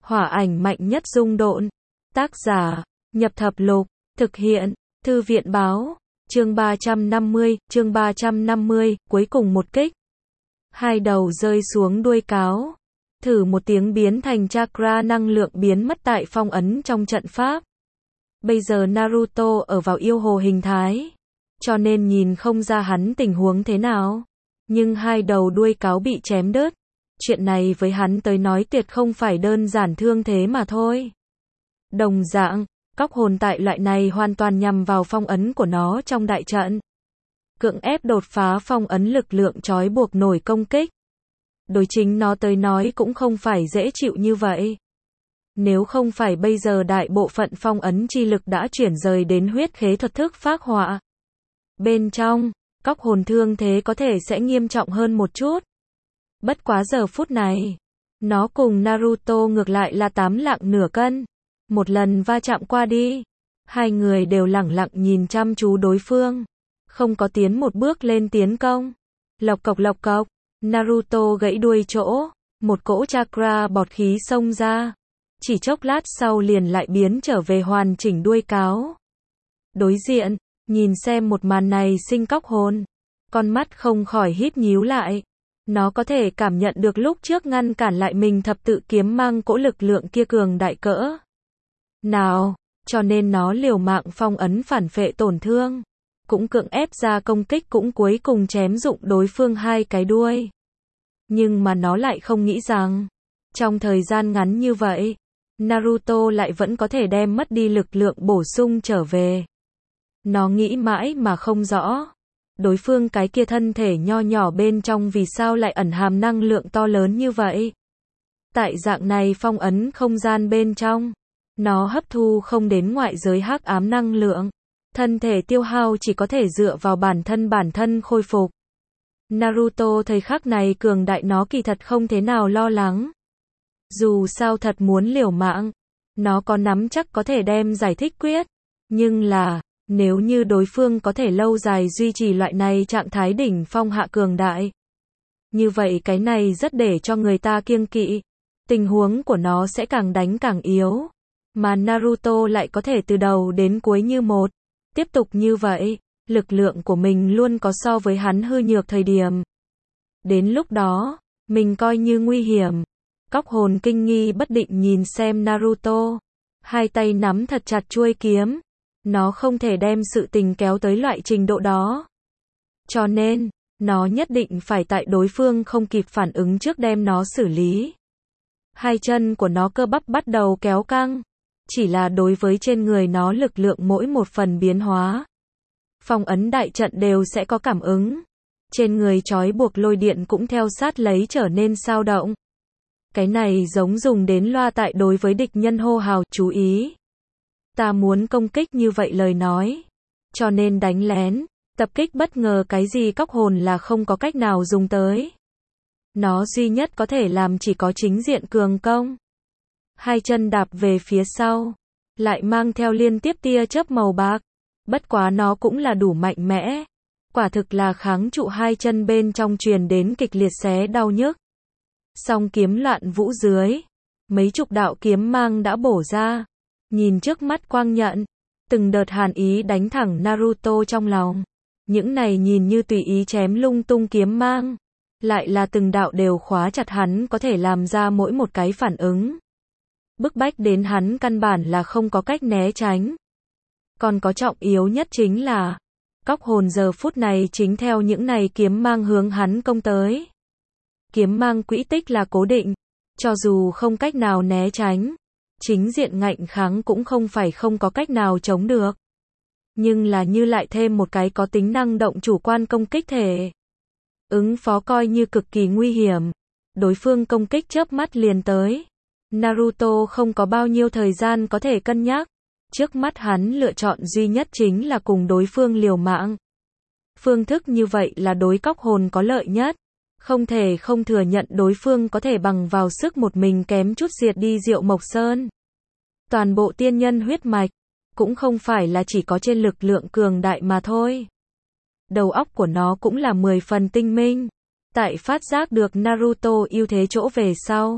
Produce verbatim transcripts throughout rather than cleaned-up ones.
Hỏa ảnh mạnh nhất dung độn. Tác giả, Nhập Thập Lục. Thực hiện, Thư viện báo. Chương ba trăm năm mươi, chương ba trăm năm mươi, cuối cùng một kích. Hai đầu rơi xuống đuôi cáo. Thử một tiếng biến thành chakra năng lượng biến mất tại phong ấn trong trận pháp. Bây giờ Naruto ở vào yêu hồ hình thái, cho nên nhìn không ra hắn tình huống thế nào. Nhưng hai đầu đuôi cáo bị chém đứt. Chuyện này với hắn tới nói tuyệt không phải đơn giản thương thế mà thôi. Đồng dạng, cóc hồn tại loại này hoàn toàn nhằm vào phong ấn của nó trong đại trận. Cưỡng ép đột phá phong ấn lực lượng trói buộc nổi công kích. Đối chính nó tới nói cũng không phải dễ chịu như vậy. Nếu không phải bây giờ đại bộ phận phong ấn chi lực đã chuyển rời đến huyết khế thuật thức phác họa. Bên trong, cóc hồn thương thế có thể sẽ nghiêm trọng hơn một chút. Bất quá giờ phút này, nó cùng Naruto ngược lại là tám lạng nửa cân. Một lần va chạm qua đi, hai người đều lẳng lặng nhìn chăm chú đối phương, không có tiến một bước lên tiến công. Lộc cộc lộc cộc, Naruto gãy đuôi chỗ, một cỗ chakra bọt khí xông ra, chỉ chốc lát sau liền lại biến trở về hoàn chỉnh đuôi cáo. Đối diện, nhìn xem một màn này sinh cóc hồn, con mắt không khỏi híp nhíu lại. Nó có thể cảm nhận được lúc trước ngăn cản lại mình thập tự kiếm mang cỗ lực lượng kia cường đại cỡ nào, cho nên nó liều mạng phong ấn phản phệ tổn thương, cũng cưỡng ép ra công kích, cũng cuối cùng chém dụng đối phương hai cái đuôi. Nhưng mà nó lại không nghĩ rằng, trong thời gian ngắn như vậy, Naruto lại vẫn có thể đem mất đi lực lượng bổ sung trở về. Nó nghĩ mãi mà không rõ, đối phương cái kia thân thể nho nhỏ bên trong vì sao lại ẩn hàm năng lượng to lớn như vậy. Tại dạng này phong ấn không gian bên trong, nó hấp thu không đến ngoại giới hắc ám năng lượng, thân thể tiêu hao chỉ có thể dựa vào bản thân bản thân khôi phục. Naruto thời khắc này cường đại nó kỳ thật không thế nào lo lắng. Dù sao thật muốn liều mạng, nó có nắm chắc có thể đem giải thích quyết. Nhưng là, nếu như đối phương có thể lâu dài duy trì loại này trạng thái đỉnh phong hạ cường đại, như vậy cái này rất để cho người ta kiêng kỵ. Tình huống của nó sẽ càng đánh càng yếu. Mà Naruto lại có thể từ đầu đến cuối như một. Tiếp tục như vậy, lực lượng của mình luôn có so với hắn hư nhược thời điểm. Đến lúc đó, mình coi như nguy hiểm. Cóc hồn kinh nghi bất định nhìn xem Naruto. Hai tay nắm thật chặt chuôi kiếm. Nó không thể đem sự tình kéo tới loại trình độ đó. Cho nên, nó nhất định phải tại đối phương không kịp phản ứng trước đem nó xử lý. Hai chân của nó cơ bắp bắt đầu kéo căng. Chỉ là đối với trên người nó lực lượng mỗi một phần biến hóa, phong ấn đại trận đều sẽ có cảm ứng. Trên người trói buộc lôi điện cũng theo sát lấy trở nên sao động. Cái này giống dùng đến loa tại đối với địch nhân hô hào, chú ý. Ta muốn công kích như vậy lời nói. Cho nên đánh lén, tập kích bất ngờ cái gì cóc hồn là không có cách nào dùng tới. Nó duy nhất có thể làm chỉ có chính diện cường công. Hai chân đạp về phía sau, lại mang theo liên tiếp tia chớp màu bạc. Bất quá nó cũng là đủ mạnh mẽ. Quả thực là kháng trụ hai chân bên trong truyền đến kịch liệt xé đau nhức. Song kiếm loạn vũ dưới, mấy chục đạo kiếm mang đã bổ ra. Nhìn trước mắt quang nhận, từng đợt hàn ý đánh thẳng Naruto trong lòng. Những này nhìn như tùy ý chém lung tung kiếm mang, lại là từng đạo đều khóa chặt hắn có thể làm ra mỗi một cái phản ứng. Bức bách đến hắn căn bản là không có cách né tránh. Còn có trọng yếu nhất chính là, cóc hồn giờ phút này chính theo những này kiếm mang hướng hắn công tới. Kiếm mang quỹ tích là cố định, cho dù không cách nào né tránh, chính diện ngạnh kháng cũng không phải không có cách nào chống được. Nhưng là như lại thêm một cái có tính năng động chủ quan công kích thể. Ứng phó coi như cực kỳ nguy hiểm. Đối phương công kích chớp mắt liền tới. Naruto không có bao nhiêu thời gian có thể cân nhắc. Trước mắt hắn lựa chọn duy nhất chính là cùng đối phương liều mạng. Phương thức như vậy là đối cóc hồn có lợi nhất. Không thể không thừa nhận đối phương có thể bằng vào sức một mình kém chút diệt đi Diệu Mộc Sơn. Toàn bộ tiên nhân huyết mạch, cũng không phải là chỉ có trên lực lượng cường đại mà thôi. Đầu óc của nó cũng là mười phần tinh minh. Tại phát giác được Naruto ưu thế chỗ về sau,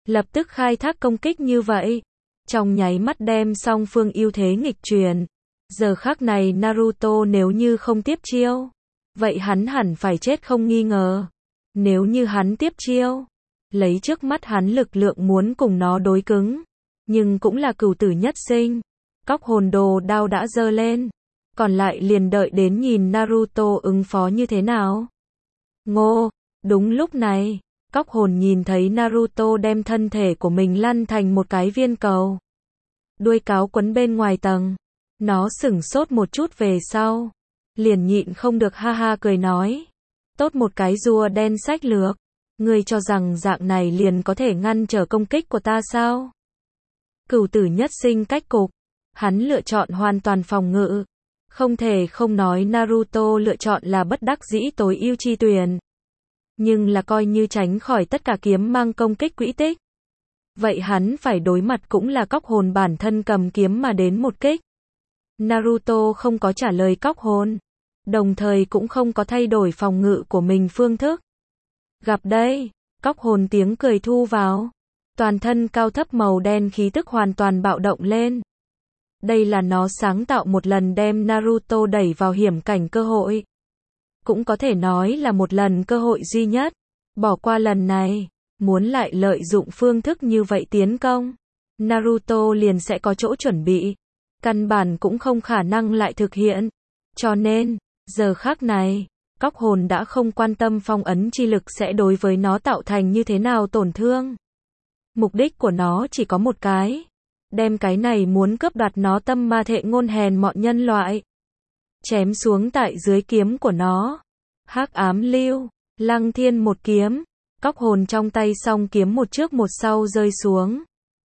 lập tức khai thác công kích như vậy, trong nháy mắt đem song phương ưu thế nghịch chuyển. Giờ khắc này Naruto nếu như không tiếp chiêu, vậy hắn hẳn phải chết không nghi ngờ. Nếu như hắn tiếp chiêu, lấy trước mắt hắn lực lượng muốn cùng nó đối cứng, nhưng cũng là cửu tử nhất sinh. Cóc hồn đồ đao đã giơ lên, còn lại liền đợi đến nhìn Naruto ứng phó như thế nào. Ngô, đúng lúc này, cóc hồn nhìn thấy Naruto đem thân thể của mình lăn thành một cái viên cầu. Đuôi cáo quấn bên ngoài tầng, nó sửng sốt một chút về sau, liền nhịn không được ha ha cười nói. Tốt một cái rùa đen sách lược, ngươi cho rằng dạng này liền có thể ngăn trở công kích của ta sao? Cửu tử nhất sinh cách cục, hắn lựa chọn hoàn toàn phòng ngự. Không thể không nói Naruto lựa chọn là bất đắc dĩ tối ưu chi tuyển. Nhưng là coi như tránh khỏi tất cả kiếm mang công kích quỹ tích. Vậy hắn phải đối mặt cũng là cóc hồn bản thân cầm kiếm mà đến một kích. Naruto không có trả lời cóc hồn, đồng thời cũng không có thay đổi phòng ngự của mình phương thức. Gặp đây, cóc hồn tiếng cười thu vào. Toàn thân cao thấp màu đen khí tức hoàn toàn bạo động lên. Đây là nó sáng tạo một lần đem Naruto đẩy vào hiểm cảnh cơ hội. Cũng có thể nói là một lần cơ hội duy nhất. Bỏ qua lần này, muốn lại lợi dụng phương thức như vậy tiến công, Naruto liền sẽ có chỗ chuẩn bị. Căn bản cũng không khả năng lại thực hiện. Cho nên, giờ khắc này, cóc hồn đã không quan tâm phong ấn chi lực sẽ đối với nó tạo thành như thế nào tổn thương. Mục đích của nó chỉ có một cái. Đem cái này muốn cướp đoạt nó tâm ma thệ ngôn hèn mọn nhân loại. Chém xuống tại dưới kiếm của nó. Hắc ám lưu, lăng thiên một kiếm. Cóc hồn trong tay song kiếm một trước một sau rơi xuống.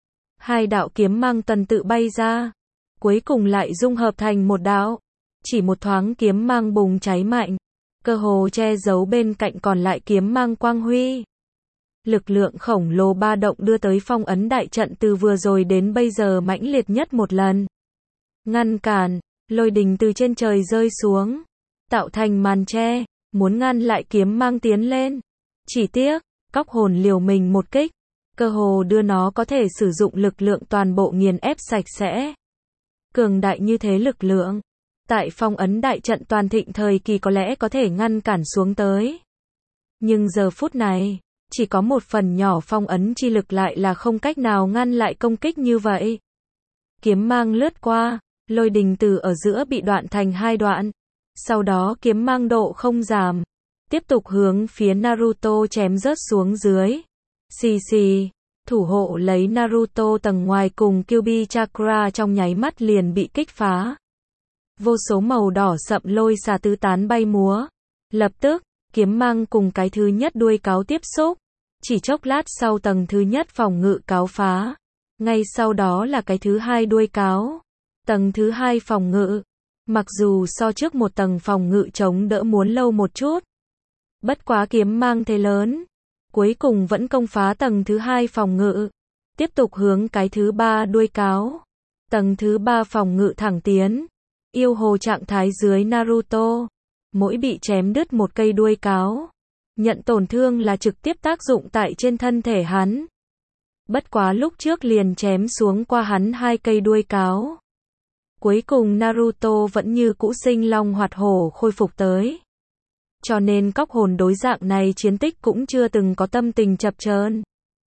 Hai đạo kiếm mang tần tự bay ra. Cuối cùng lại dung hợp thành một đạo. Chỉ một thoáng kiếm mang bùng cháy mạnh. Cơ hồ che giấu bên cạnh còn lại kiếm mang quang huy. Lực lượng khổng lồ ba động đưa tới phong ấn đại trận từ vừa rồi đến bây giờ mãnh liệt nhất một lần. Ngăn cản, lôi đình từ trên trời rơi xuống, tạo thành màn che, muốn ngăn lại kiếm mang tiến lên. Chỉ tiếc, cóc hồn liều mình một kích, cơ hồ đưa nó có thể sử dụng lực lượng toàn bộ nghiền ép sạch sẽ. Cường đại như thế lực lượng, tại phong ấn đại trận toàn thịnh thời kỳ có lẽ có thể ngăn cản xuống tới. Nhưng giờ phút này, chỉ có một phần nhỏ phong ấn chi lực lại là không cách nào ngăn lại công kích như vậy. Kiếm mang lướt qua, lôi đình từ ở giữa bị đoạn thành hai đoạn. Sau đó kiếm mang độ không giảm, tiếp tục hướng phía Naruto chém rớt xuống dưới. Xì xì, thủ hộ lấy Naruto tầng ngoài cùng Kyuubi Chakra trong nháy mắt liền bị kích phá. Vô số màu đỏ sậm lôi xà tứ tán bay múa. Lập tức, kiếm mang cùng cái thứ nhất đuôi cáo tiếp xúc. Chỉ chốc lát sau tầng thứ nhất phòng ngự cáo phá. Ngay sau đó là cái thứ hai đuôi cáo. Tầng thứ hai phòng ngự. Mặc dù so trước một tầng phòng ngự chống đỡ muốn lâu một chút. Bất quá kiếm mang thế lớn. Cuối cùng vẫn công phá tầng thứ hai phòng ngự. Tiếp tục hướng cái thứ ba đuôi cáo. Tầng thứ ba phòng ngự thẳng tiến. Yêu hồ trạng thái dưới Naruto. Mỗi bị chém đứt một cây đuôi cáo. Nhận tổn thương là trực tiếp tác dụng tại trên thân thể hắn. Bất quá lúc trước liền chém xuống qua hắn hai cây đuôi cáo. Cuối cùng Naruto vẫn như cũ sinh long hoạt hổ khôi phục tới. Cho nên cóc hồn đối dạng này chiến tích cũng chưa từng có tâm tình chập chờn.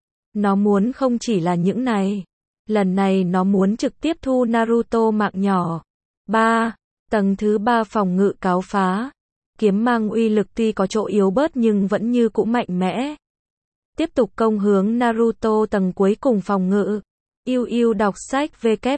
Nó muốn không chỉ là những này. Lần này nó muốn trực tiếp thu Naruto mạng nhỏ. ba. Tầng thứ ba phòng ngự cáo phá. Kiếm mang uy lực tuy có chỗ yếu bớt nhưng vẫn như cũ mạnh mẽ. Tiếp tục công hướng Naruto tầng cuối cùng phòng ngự. Yêu yêu đọc sách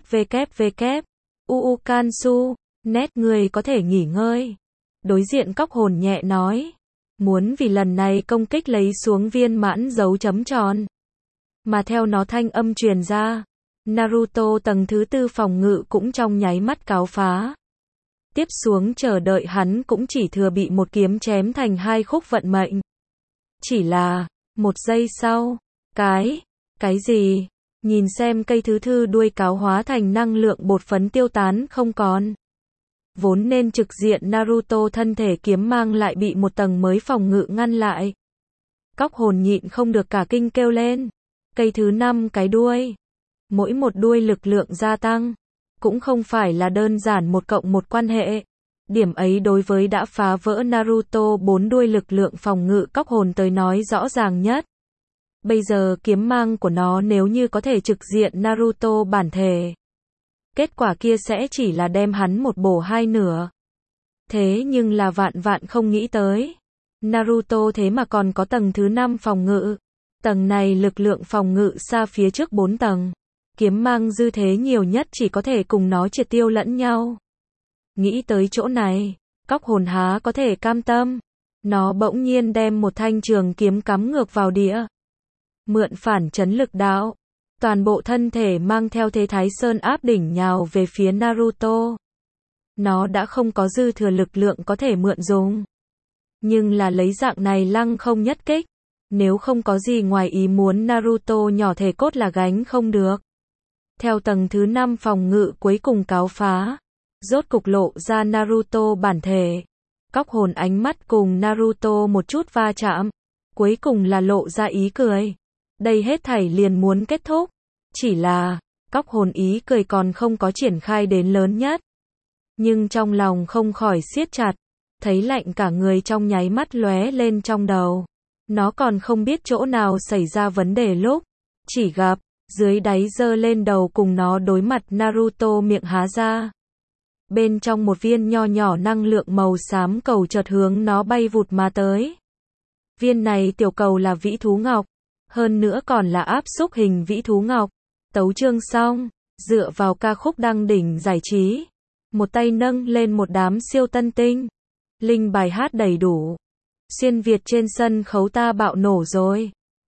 www. Uu Kansu, net người có thể nghỉ ngơi. Đối diện cóc hồn nhẹ nói. Muốn vì lần này công kích lấy xuống viên mãn dấu chấm tròn. Mà theo nó thanh âm truyền ra. Naruto tầng thứ tư phòng ngự cũng trong nháy mắt cáo phá. Tiếp xuống chờ đợi hắn cũng chỉ thừa bị một kiếm chém thành hai khúc vận mệnh. Chỉ là, một giây sau, cái, cái gì, nhìn xem cây thứ thư đuôi cáo hóa thành năng lượng bột phấn tiêu tán không còn. Vốn nên trực diện Naruto thân thể kiếm mang lại bị một tầng mới phòng ngự ngăn lại. Cóc hồn nhịn không được cả kinh kêu lên. Cây thứ năm cái đuôi. Mỗi một đuôi lực lượng gia tăng, cũng không phải là đơn giản một cộng một quan hệ. Điểm ấy đối với đã phá vỡ Naruto bốn đuôi lực lượng phòng ngự cóc hồn tới nói rõ ràng nhất. Bây giờ kiếm mang của nó nếu như có thể trực diện Naruto bản thể, kết quả kia sẽ chỉ là đem hắn một bổ hai nửa. Thế nhưng là vạn vạn không nghĩ tới. Naruto thế mà còn có tầng thứ năm phòng ngự. Tầng này lực lượng phòng ngự xa phía trước bốn tầng. Kiếm mang dư thế nhiều nhất chỉ có thể cùng nó triệt tiêu lẫn nhau. Nghĩ tới chỗ này, cóc hồn há có thể cam tâm. Nó bỗng nhiên đem một thanh trường kiếm cắm ngược vào địa. Mượn phản chấn lực đạo. Toàn bộ thân thể mang theo thế Thái Sơn áp đỉnh nhào về phía Naruto. Nó đã không có dư thừa lực lượng có thể mượn dùng. Nhưng là lấy dạng này lăng không nhất kích. Nếu không có gì ngoài ý muốn Naruto nhỏ thể cốt là gánh không được. Theo tầng thứ năm phòng ngự cuối cùng cáo phá. Rốt cục lộ ra Naruto bản thể. Cóc hồn ánh mắt cùng Naruto một chút va chạm. Cuối cùng là lộ ra ý cười. Đây hết thảy liền muốn kết thúc. Chỉ là, cóc hồn ý cười còn không có triển khai đến lớn nhất. Nhưng trong lòng không khỏi siết chặt. Thấy lạnh cả người trong nháy mắt lóe lên trong đầu. Nó còn không biết chỗ nào xảy ra vấn đề lúc. Chỉ gặp, dưới đáy giơ lên đầu cùng nó đối mặt Naruto miệng há ra. Bên trong một viên nho nhỏ năng lượng màu xám cầu chợt hướng nó bay vụt mà tới. Viên này tiểu cầu là vĩ thú ngọc. Hơn nữa còn là áp xúc hình vĩ thú ngọc. Tấu chương xong, dựa vào ca khúc đăng đỉnh giải trí. Một tay nâng lên một đám siêu tân tinh. Linh bài hát đầy đủ. Xuyên Việt trên sân khấu ta bạo nổ rồi.